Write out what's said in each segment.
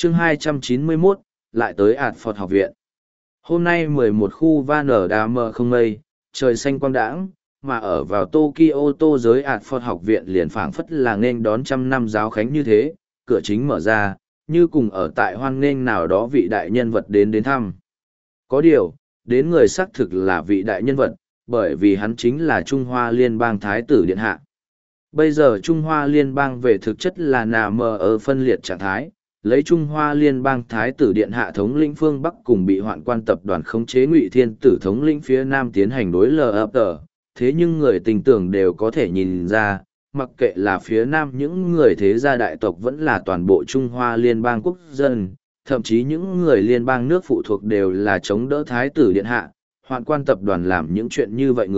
chương 291, lại tới ạt Phật học viện. Hôm nay 11 khu Van ở Đà Mờ không mây, trời xanh quang đãng, mà ở vào Tokyo tô giới ạt Phật học viện liền phảng phất là nghênh đón trăm năm giáo khánh như thế, cửa chính mở ra, như cùng ở tại hoan nghênh nào đó vị đại nhân vật đến thăm. Có điều, đến người xác thực là vị đại nhân vật, bởi vì hắn chính là Trung Hoa Liên bang Thái tử Điện Hạ. Bây giờ Trung Hoa Liên bang về thực chất là nằm ở phân liệt trạng thái, lấy Trung Hoa Liên bang Thái tử Điện Hạ thống lĩnh phương Bắc cùng bị hoạn quan tập đoàn khống chế Ngụy Thiên Tử thống lĩnh phía Nam tiến hành đối lập. Thế nhưng người tình tưởng đều có thể nhìn ra, mặc kệ là phía Nam những người thế gia đại tộc vẫn là toàn bộ Trung Hoa Liên bang quốc dân, thậm chí những người liên bang nước phụ thuộc đều là chống đỡ Thái tử Điện Hạ, hoạn quan tập đoàn làm những chuyện như vậy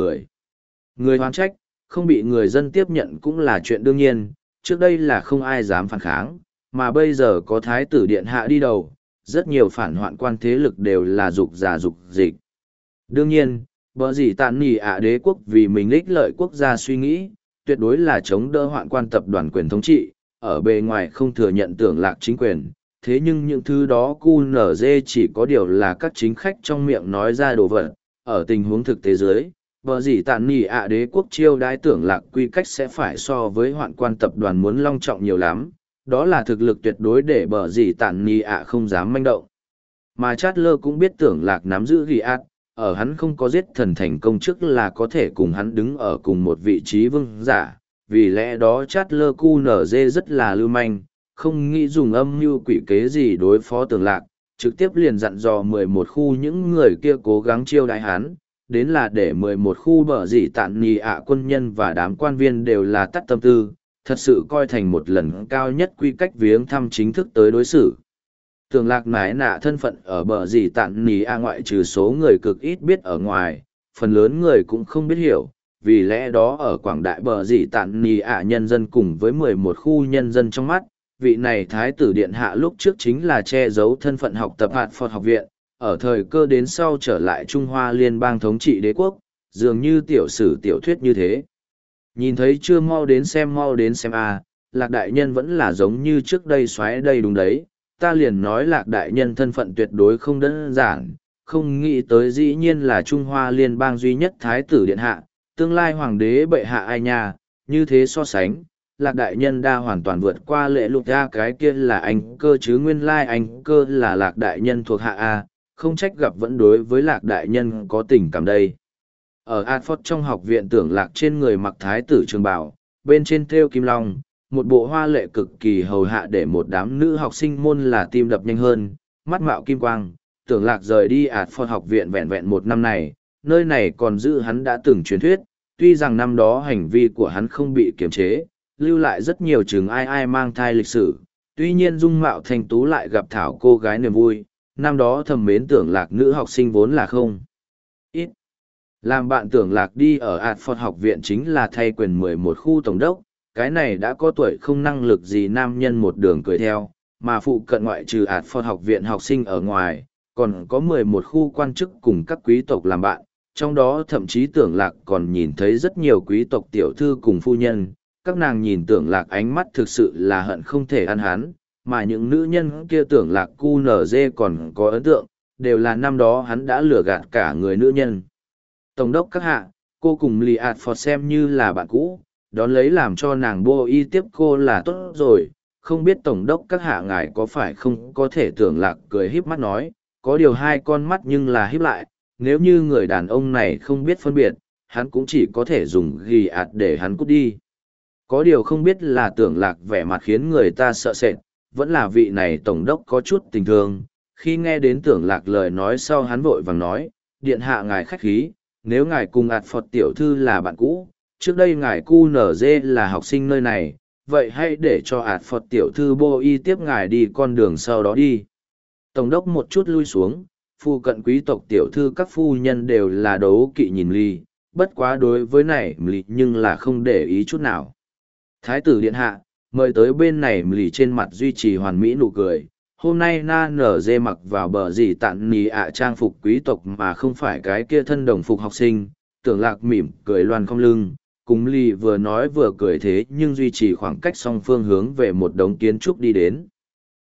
người hoán trách, không bị người dân tiếp nhận cũng là chuyện đương nhiên, trước đây là không ai dám phản kháng, mà bây giờ có Thái tử Điện Hạ đi đầu, rất nhiều phản hoạn quan thế lực đều là dục giả dục dịch. Đương nhiên, bở gì tàn nỉ ạ đế quốc vì mình ích lợi quốc gia suy nghĩ, tuyệt đối là chống đỡ hoạn quan tập đoàn quyền thống trị, ở bề ngoài không thừa nhận Tưởng Lạc chính quyền. Thế nhưng những thứ đó QNZ chỉ có điều là các chính khách trong miệng nói ra đồ vật, ở tình huống thực tế dưới, bở gì tàn nỉ ạ đế quốc chiêu đãi Tưởng Lạc quy cách sẽ phải so với hoạn quan tập đoàn muốn long trọng nhiều lắm, đó là thực lực tuyệt đối để bở gì tàn nỉ ạ không dám manh động. Mà Chatler cũng biết Tưởng Lạc nắm giữ ghi át, ở hắn không có giết thần thành công trước là có thể cùng hắn đứng ở cùng một vị trí vương giả, vì lẽ đó Chatler QNZ rất là lưu manh, không nghĩ dùng âm mưu quỷ kế gì đối phó Tưởng Lạc, trực tiếp liền dặn dò 11 khu những người kia cố gắng chiêu đãi hắn, đến là để 11 khu bở gì tạn nì ạ quân nhân và đám quan viên đều là tắt tâm tư, thật sự coi thành một lần cao nhất quy cách viếng thăm chính thức tới đối xử. Tưởng Lạc nái nạ thân phận ở bờ gì tạn nì a ngoại trừ số người cực ít biết ở ngoài, phần lớn người cũng không biết hiểu, vì lẽ đó ở quảng đại bờ gì tạn nì a nhân dân cùng với 11 khu nhân dân trong mắt, vị này Thái tử Điện Hạ lúc trước chính là che giấu thân phận học tập hạt Phật học viện, ở thời cơ đến sau trở lại Trung Hoa Liên bang thống trị đế quốc, dường như tiểu sử tiểu thuyết như thế. Nhìn thấy chưa mau đến xem a, Lạc đại nhân vẫn là giống như trước đây xoáy đây đúng đấy. Ta liền nói Lạc đại nhân thân phận tuyệt đối không đơn giản, không nghĩ tới dĩ nhiên là Trung Hoa Liên bang duy nhất Thái tử Điện Hạ, tương lai Hoàng đế bệ hạ ai nha, như thế so sánh, Lạc đại nhân đa hoàn toàn vượt qua lệ lục ra cái kia là anh cơ chứ nguyên lai anh cơ là Lạc đại nhân thuộc hạ A, không trách gặp vẫn đối với Lạc đại nhân có tình cảm đây. Ở Adford trong học viện Tưởng Lạc trên người mặc Thái tử trường bào, bên trên thêu kim long, một bộ hoa lệ cực kỳ hầu hạ để một đám nữ học sinh môn là tim đập nhanh hơn, mắt mạo kim quang, Tưởng Lạc rời đi Adford học viện vẹn vẹn một năm này, nơi này còn giữ hắn đã từng truyền thuyết, tuy rằng năm đó hành vi của hắn không bị kiềm chế, lưu lại rất nhiều trường ai mang thai lịch sử, tuy nhiên dung mạo thanh tú lại gặp thảo cô gái niềm vui, năm đó thầm mến Tưởng Lạc nữ học sinh vốn là không ít. Làm bạn Tưởng Lạc đi ở Adford học viện chính là thay quyền 11 khu tổng đốc, cái này đã có tuổi không năng lực gì nam nhân một đường cười theo, mà phụ cận ngoại trừ Adford học viện học sinh ở ngoài, còn có 11 khu quan chức cùng các quý tộc làm bạn, trong đó thậm chí Tưởng Lạc còn nhìn thấy rất nhiều quý tộc tiểu thư cùng phu nhân, các nàng nhìn Tưởng Lạc ánh mắt thực sự là hận không thể ăn hắn, mà những nữ nhân kia Tưởng Lạc QNZ còn có ấn tượng, đều là năm đó hắn đã lừa gạt cả người nữ nhân. Tổng đốc các hạ, cô cùng Lý Adford xem như là bạn cũ, đón lấy làm cho nàng bô y tiếp cô là tốt rồi, không biết tổng đốc các hạ ngài có phải không có thể. Tưởng Lạc cười híp mắt nói, có điều hai con mắt nhưng là híp lại, nếu như người đàn ông này không biết phân biệt, hắn cũng chỉ có thể dùng ghi ạt để hắn cút đi. Có điều không biết là Tưởng Lạc vẻ mặt khiến người ta sợ sệt, vẫn là vị này tổng đốc có chút tình thương, khi nghe đến Tưởng Lạc lời nói sau hắn vội vàng nói, điện hạ ngài khách khí, nếu ngài cùng ạt Phật tiểu thư là bạn cũ, trước đây ngài QNZ là học sinh nơi này, vậy hãy để cho ạt Phật tiểu thư bô y tiếp ngài đi con đường sau đó đi. Tổng đốc một chút lui xuống, phu cận quý tộc tiểu thư các phu nhân đều là đấu kỵ nhìn Ly, bất quá đối với này Ly nhưng là không để ý chút nào. Thái tử điện hạ, mời tới bên này Ly trên mặt duy trì hoàn mỹ nụ cười. Hôm nay na nở dê mặc vào bờ gì tạn nì ạ trang phục quý tộc mà không phải cái kia thân đồng phục học sinh, Tưởng Lạc mỉm cười loan không lưng, cùng Ly vừa nói vừa cười thế nhưng duy trì khoảng cách song phương hướng về một đống kiến trúc đi đến.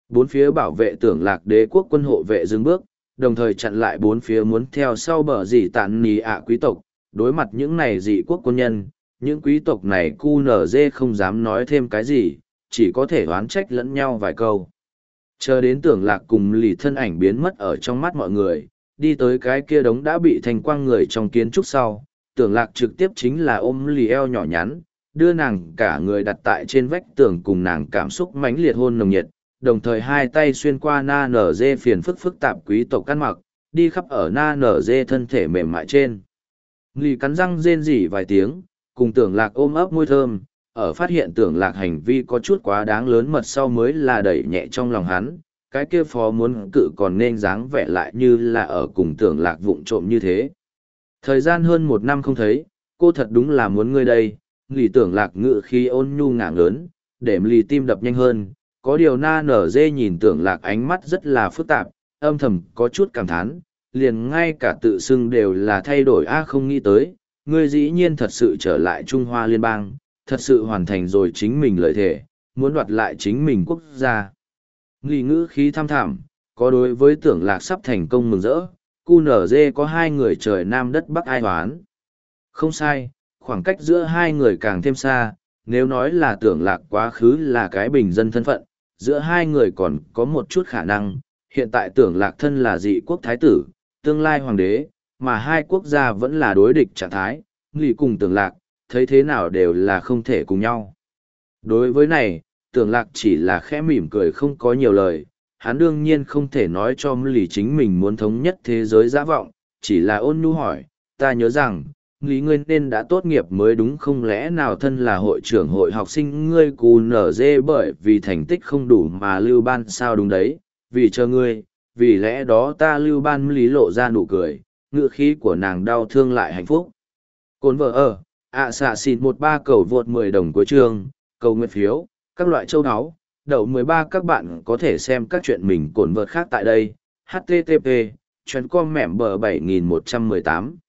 Bốn phía bảo vệ tưởng lạc đế quốc quân hộ vệ dừng bước, đồng thời chặn lại bốn phía muốn theo sau bờ dị tản nì ạ quý tộc. Đối mặt những này dị quốc quân nhân, những quý tộc này QNZ không dám nói thêm cái gì, chỉ có thể oán trách lẫn nhau vài câu. Chờ đến tưởng lạc cùng lì thân ảnh biến mất ở trong mắt mọi người, đi tới cái kia đống đã bị thành quang người trong kiến trúc sau, tưởng lạc trực tiếp chính là ôm lì eo nhỏ nhắn, đưa nàng cả người đặt tại trên vách tường cùng nàng cảm xúc mãnh liệt hôn nồng nhiệt, đồng thời hai tay xuyên qua na nở dê phiền phức tạp quý tộc căn mặc, đi khắp ở na nở dê thân thể mềm mại trên. Lì cắn răng rên rỉ vài tiếng, cùng tưởng lạc ôm ấp môi thơm, ở phát hiện tưởng lạc hành vi có chút quá đáng lớn mật sau mới là đẩy nhẹ trong lòng hắn, cái kia phó muốn cự còn nên dáng vẻ lại như là ở cùng tưởng lạc vụng trộm như thế. Thời gian hơn 1 năm không thấy, cô thật đúng là muốn ngươi đây, lì tưởng lạc ngự khi ôn nhu ngạng lớn, để lì tim đập nhanh hơn, có điều na nở dê nhìn tưởng lạc ánh mắt rất là phức tạp, âm thầm có chút cảm thán, liền ngay cả tự xưng đều là thay đổi không nghĩ tới, ngươi dĩ nhiên thật sự trở lại Trung Hoa Liên bang, thật sự hoàn thành rồi chính mình lợi thể, muốn đoạt lại chính mình quốc gia. Lì ngữ khí thăm thẳm, có đối với tưởng lạc sắp thành công mừng rỡ, QNZ có 2 người trời nam đất bắc ai hoán. Không sai, khoảng cách giữa 2 người càng thêm xa, nếu nói là tưởng lạc quá khứ là cái bình dân thân phận, giữa 2 người còn có một chút khả năng, hiện tại tưởng lạc thân là dị quốc thái tử, tương lai hoàng đế, mà 2 quốc gia vẫn là đối địch trạng thái, lì cùng tưởng lạc, thấy thế nào đều là không thể cùng nhau. Đối với này, tưởng lạc chỉ là khẽ mỉm cười không có nhiều lời, hắn đương nhiên không thể nói cho lì chính mình muốn thống nhất thế giới dã vọng, chỉ là ôn nhu hỏi, ta nhớ rằng, lý ngươi nên đã tốt nghiệp mới đúng không lẽ nào thân là hội trưởng hội học sinh ngươi cù nở dê bởi vì thành tích không đủ mà lưu ban sao đúng đấy, vì chờ ngươi, vì lẽ đó ta lưu ban lý lộ ra nụ cười, ngữ khí của nàng đau thương lại hạnh phúc. Cồn vợ ở, xạ xịn 13 cầu vượt 10 đồng cuối chương, cầu nguyện phiếu, các loại châu áo, đậu 13 các bạn có thể xem các chuyện mình cồn vợt khác tại đây, http, chuyến com mẻm bờ 7118.